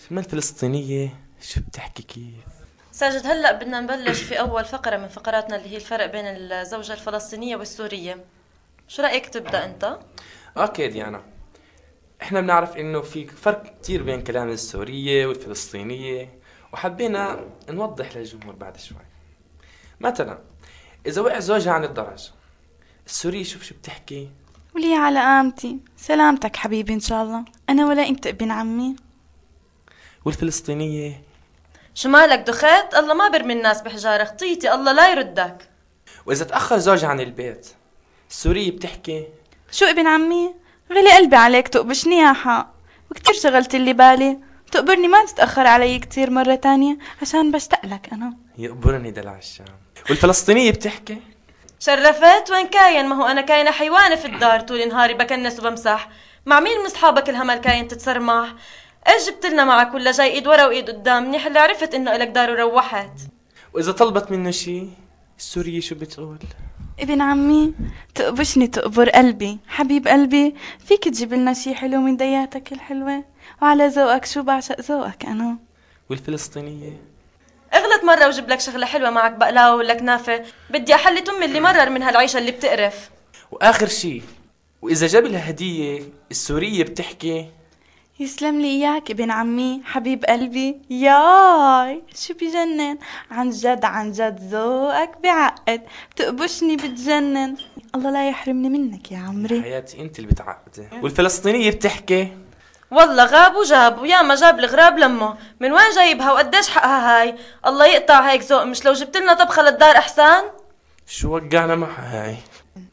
ما الفلسطينية شو بتحكي كيف؟ ساجد، هلأ بدنا نبلش في أول فقرة من فقراتنا اللي هي الفرق بين الزوجة الفلسطينية والسورية. شو رأيك تبدأ أنت؟ اوكي ديانا، احنا بنعرف انه في فرق كتير بين كلام السورية والفلسطينية، وحبينا نوضح للجمهور بعد شوي. مثلا اذا وقع زوجها عن الدرج، السورية شوف بتحكي. ولي على قامتي، سلامتك حبيبي إن شاء الله. أنا ولا أنت ابن عمي. والفلسطينية شو مالك دخت؟ الله ما برمي الناس بحجارة، خطيتي الله لا يردك. واذا تأخر زوجها عن البيت، السورية بتحكي. شو ابن عمي؟ غلي قلبي عليك تقبشني يا حق، وكتير شغلت اللي بالي. تقبرني ما تتأخر علي كتير مرة تانية عشان بشتقلك أنا. يقبرني دلع الشام. والفلسطينية بتحكي. شرفت؟ وين كاين؟ ما هو أنا كاينة حيوانة في الدار طول نهاري بكنس وبمسح. مع مين من صحابك الهمل كاين تتسرمح؟ ايش جبتلنا معك ولا جاي ايد ورا وايد قدام؟ منيح اللي عرفت انه الك دار وروحت. واذا طلبت منه شي، السورية شو بتقول؟ ابن عمي تقبشني تقبر قلبي حبيب قلبي. فيك تجيب لنا شي حلو من دياتك الحلوة، وعلى ذوقك شو بعشق ذوقك أنا. والفلسطينية اغلط مرة وجيب لك شغلة حلوة معك، بقلاوة ولا كنافة. بدي احلي امي اللي مرر من هالعيشة اللي بتقرف. واخر شي، واذا جاب لها هدية، السورية بتحكي. يسلم لي إياك ابن عمي حبيب قلبي. ياي شو بجنن، عن جد عن جد ذوقك بعقد، تقبشني بتجنن. الله لا يحرمني منك يا عمري. حياتي انت اللي بتعقدي. والفلسطينية بتحكي. والله غاب وجاب، ويا ما جاب الغراب لمه. من وين جايبها وقديش حقها هاي؟ الله يقطع هيك ذوق، مش لو جبت لنا طبخة للدار احسن. شو وقعنا معها هاي؟